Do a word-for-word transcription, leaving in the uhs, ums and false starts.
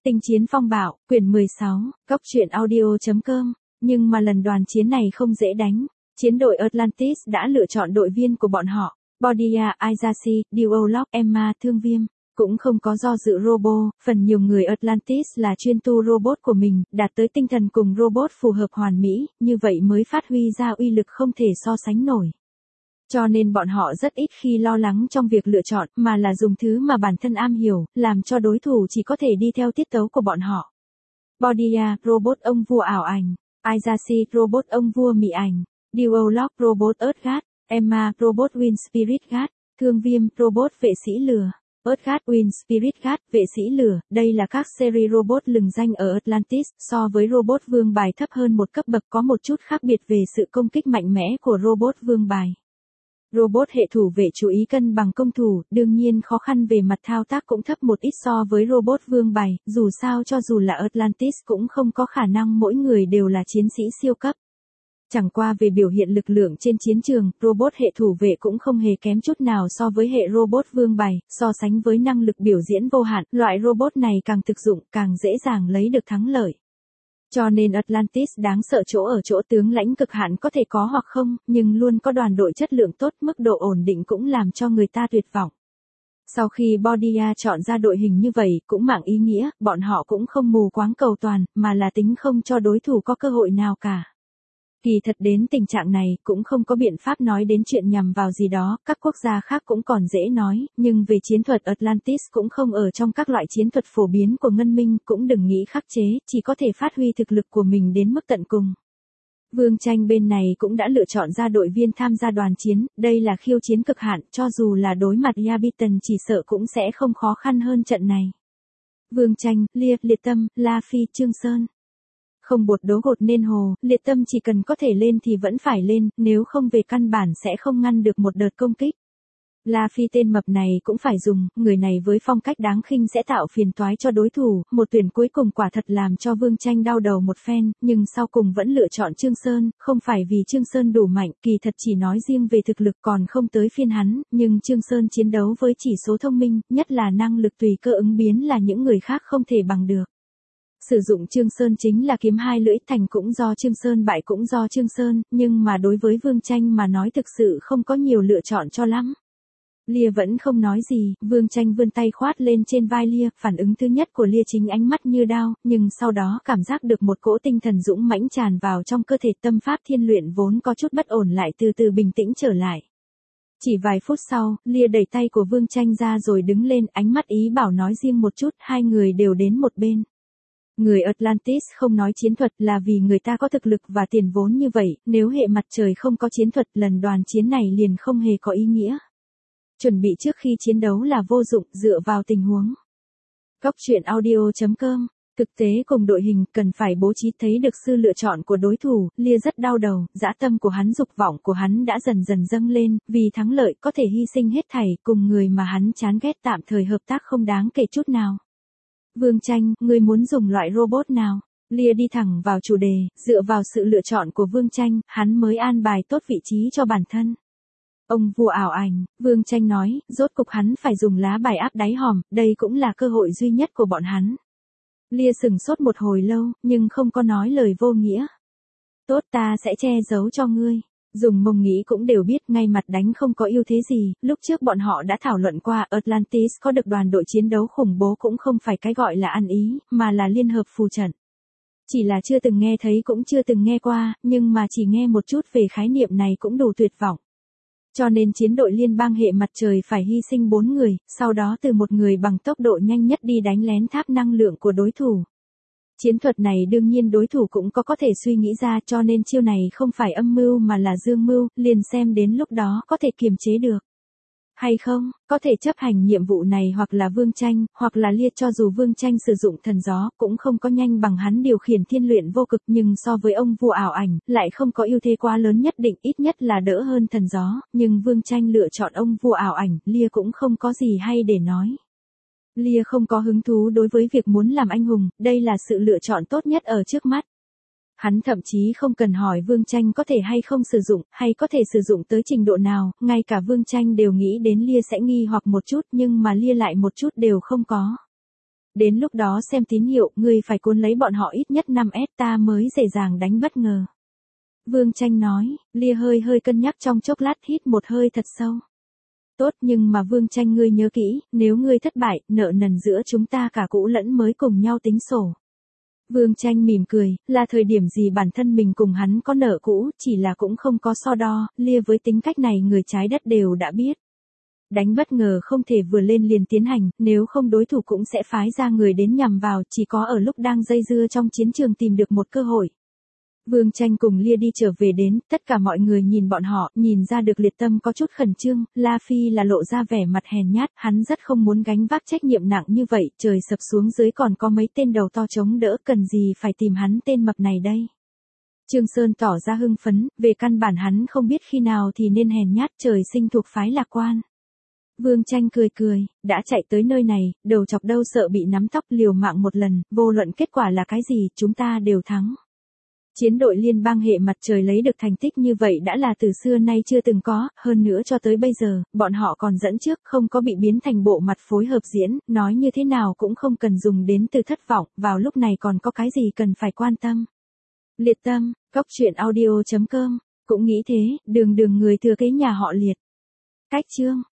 Tinh chiến phong bạo, quyển mười sáu, Cốc truyện audio chấm com. Nhưng mà lần đoàn chiến này không dễ đánh. Chiến đội Atlantis đã lựa chọn đội viên của bọn họ. Bodia, Izasi, Duolock, Emma, Thương Viêm. Cũng không có do dự Robo, phần nhiều người Atlantis là chuyên tu robot của mình, đạt tới tinh thần cùng robot phù hợp hoàn mỹ, như vậy mới phát huy ra uy lực không thể so sánh nổi. Cho nên bọn họ rất ít khi lo lắng trong việc lựa chọn, mà là dùng thứ mà bản thân am hiểu, làm cho đối thủ chỉ có thể đi theo tiết tấu của bọn họ. Bodia, robot ông vua ảo ảnh. Izasi, robot ông vua mị ảnh. Duolock, robot ớt gát. Emma, robot Wind Spirit gát. Thương Viêm, robot vệ sĩ lửa. Ớt gát, Wind Spirit gát, vệ sĩ lửa, đây là các series robot lừng danh ở Atlantis, so với robot vương bài thấp hơn một cấp bậc có một chút khác biệt về sự công kích mạnh mẽ của robot vương bài. Robot hệ thủ vệ chú ý cân bằng công thủ, đương nhiên khó khăn về mặt thao tác cũng thấp một ít so với robot vương bài, dù sao cho dù là Atlantis cũng không có khả năng mỗi người đều là chiến sĩ siêu cấp. Chẳng qua về biểu hiện lực lượng trên chiến trường, robot hệ thủ vệ cũng không hề kém chút nào so với hệ robot vương bài, so sánh với năng lực biểu diễn vô hạn, loại robot này càng thực dụng, càng dễ dàng lấy được thắng lợi. Cho nên Atlantis đáng sợ chỗ ở chỗ tướng lãnh cực hạn có thể có hoặc không, nhưng luôn có đoàn đội chất lượng tốt, mức độ ổn định cũng làm cho người ta tuyệt vọng. Sau khi Bodia chọn ra đội hình như vậy, cũng mang ý nghĩa, bọn họ cũng không mù quáng cầu toàn, mà là tính không cho đối thủ có cơ hội nào cả. Kỳ thật đến tình trạng này, cũng không có biện pháp nói đến chuyện nhằm vào gì đó, các quốc gia khác cũng còn dễ nói, nhưng về chiến thuật Atlantis cũng không ở trong các loại chiến thuật phổ biến của Ngân Minh, cũng đừng nghĩ khắc chế, chỉ có thể phát huy thực lực của mình đến mức tận cùng. Vương Tranh bên này cũng đã lựa chọn ra đội viên tham gia đoàn chiến, đây là khiêu chiến cực hạn, cho dù là đối mặt Yabiton chỉ sợ cũng sẽ không khó khăn hơn trận này. Vương Tranh, Lia, Liệt Tâm, La Phi, Trương Sơn. Không bột đố gột nên hồ, Liệt Tâm chỉ cần có thể lên thì vẫn phải lên, nếu không về căn bản sẽ không ngăn được một đợt công kích. La Phi tên mập này cũng phải dùng, người này với phong cách đáng khinh sẽ tạo phiền toái cho đối thủ, một tuyển cuối cùng quả thật làm cho Vương Tranh đau đầu một phen, nhưng sau cùng vẫn lựa chọn Trương Sơn, không phải vì Trương Sơn đủ mạnh, kỳ thật chỉ nói riêng về thực lực còn không tới phiên hắn, nhưng Trương Sơn chiến đấu với chỉ số thông minh, nhất là năng lực tùy cơ ứng biến là những người khác không thể bằng được. Sử dụng Trương Sơn chính là kiếm hai lưỡi, thành cũng do Trương Sơn, bại cũng do Trương Sơn, nhưng mà đối với Vương Tranh mà nói thực sự không có nhiều lựa chọn cho lắm. Lia vẫn không nói gì, Vương Tranh vươn tay khoát lên trên vai Lia, phản ứng thứ nhất của Lia chính ánh mắt như đao, nhưng sau đó cảm giác được một cỗ tinh thần dũng mãnh tràn vào trong cơ thể, tâm pháp thiên luyện vốn có chút bất ổn lại từ từ bình tĩnh trở lại. Chỉ vài phút sau, Lia đẩy tay của Vương Tranh ra rồi đứng lên, ánh mắt ý bảo nói riêng một chút, hai người đều đến một bên. Người Atlantis không nói chiến thuật là vì người ta có thực lực và tiền vốn như vậy, nếu hệ mặt trời không có chiến thuật lần đoàn chiến này liền không hề có ý nghĩa. Chuẩn bị trước khi chiến đấu là vô dụng, dựa vào tình huống. Cốc truyện audio chấm com. Thực tế cùng đội hình cần phải bố trí thấy được sự lựa chọn của đối thủ, Lia rất đau đầu, dã tâm của hắn, dục vọng của hắn đã dần dần dâng lên, vì thắng lợi có thể hy sinh hết thảy, cùng người mà hắn chán ghét tạm thời hợp tác không đáng kể chút nào. Vương Tranh, ngươi muốn dùng loại robot nào? Lia đi thẳng vào chủ đề, dựa vào sự lựa chọn của Vương Tranh, hắn mới an bài tốt vị trí cho bản thân. Ông vua ảo ảnh, Vương Tranh nói, rốt cục hắn phải dùng lá bài áp đáy hòm, đây cũng là cơ hội duy nhất của bọn hắn. Lia sừng sốt một hồi lâu, nhưng không có nói lời vô nghĩa. Tốt, ta sẽ che giấu cho ngươi. Dùng mông nghĩ cũng đều biết ngay mặt đánh không có ưu thế gì, lúc trước bọn họ đã thảo luận qua Atlantis có được đoàn đội chiến đấu khủng bố cũng không phải cái gọi là ăn ý, mà là liên hợp phù trận. Chỉ là chưa từng nghe thấy cũng chưa từng nghe qua, nhưng mà chỉ nghe một chút về khái niệm này cũng đủ tuyệt vọng. Cho nên chiến đội liên bang hệ mặt trời phải hy sinh bốn người, sau đó từ một người bằng tốc độ nhanh nhất đi đánh lén tháp năng lượng của đối thủ. Chiến thuật này đương nhiên đối thủ cũng có có thể suy nghĩ ra, cho nên chiêu này không phải âm mưu mà là dương mưu, liền xem đến lúc đó có thể kiềm chế được. Hay không, có thể chấp hành nhiệm vụ này hoặc là Vương Tranh, hoặc là Lia, cho dù Vương Tranh sử dụng thần gió, cũng không có nhanh bằng hắn điều khiển thiên luyện vô cực, nhưng so với ông vua ảo ảnh, lại không có ưu thế quá lớn nhất định, ít nhất là đỡ hơn thần gió, nhưng Vương Tranh lựa chọn ông vua ảo ảnh, Lia cũng không có gì hay để nói. Lia không có hứng thú đối với việc muốn làm anh hùng, đây là sự lựa chọn tốt nhất ở trước mắt. Hắn thậm chí không cần hỏi Vương Tranh có thể hay không sử dụng, hay có thể sử dụng tới trình độ nào, ngay cả Vương Tranh đều nghĩ đến Lia sẽ nghi hoặc một chút, nhưng mà Lia lại một chút đều không có. Đến lúc đó xem tín hiệu, ngươi phải cuốn lấy bọn họ ít nhất năm S ta mới dễ dàng đánh bất ngờ. Vương Tranh nói, Lia hơi hơi cân nhắc trong chốc lát hít một hơi thật sâu. Tốt nhưng mà Vương Tranh ngươi nhớ kỹ, nếu ngươi thất bại, nợ nần giữa chúng ta cả cũ lẫn mới cùng nhau tính sổ. Vương Tranh mỉm cười, là thời điểm gì bản thân mình cùng hắn có nợ cũ, chỉ là cũng không có so đo, Lia với tính cách này người trái đất đều đã biết. Đánh bất ngờ không thể vừa lên liền tiến hành, nếu không đối thủ cũng sẽ phái ra người đến nhằm vào, chỉ có ở lúc đang dây dưa trong chiến trường tìm được một cơ hội. Vương Tranh cùng Lia đi trở về đến, tất cả mọi người nhìn bọn họ, nhìn ra được Liệt Tâm có chút khẩn trương, La Phi là lộ ra vẻ mặt hèn nhát, hắn rất không muốn gánh vác trách nhiệm nặng như vậy, trời sập xuống dưới còn có mấy tên đầu to chống đỡ, cần gì phải tìm hắn tên mập này đây. Trương Sơn tỏ ra hưng phấn, về căn bản hắn không biết khi nào thì nên hèn nhát, trời sinh thuộc phái lạc quan. Vương Tranh cười cười, đã chạy tới nơi này, đầu chọc đâu sợ bị nắm tóc, liều mạng một lần, vô luận kết quả là cái gì, chúng ta đều thắng. Chiến đội liên bang hệ mặt trời lấy được thành tích như vậy đã là từ xưa nay chưa từng có, hơn nữa cho tới bây giờ, bọn họ còn dẫn trước, không có bị biến thành bộ mặt phối hợp diễn, nói như thế nào cũng không cần dùng đến từ thất vọng, vào lúc này còn có cái gì cần phải quan tâm. Liệt Tâm, cóc truyện audio chấm com, cũng nghĩ thế, đường đường người thừa kế nhà họ Liệt. Cách chương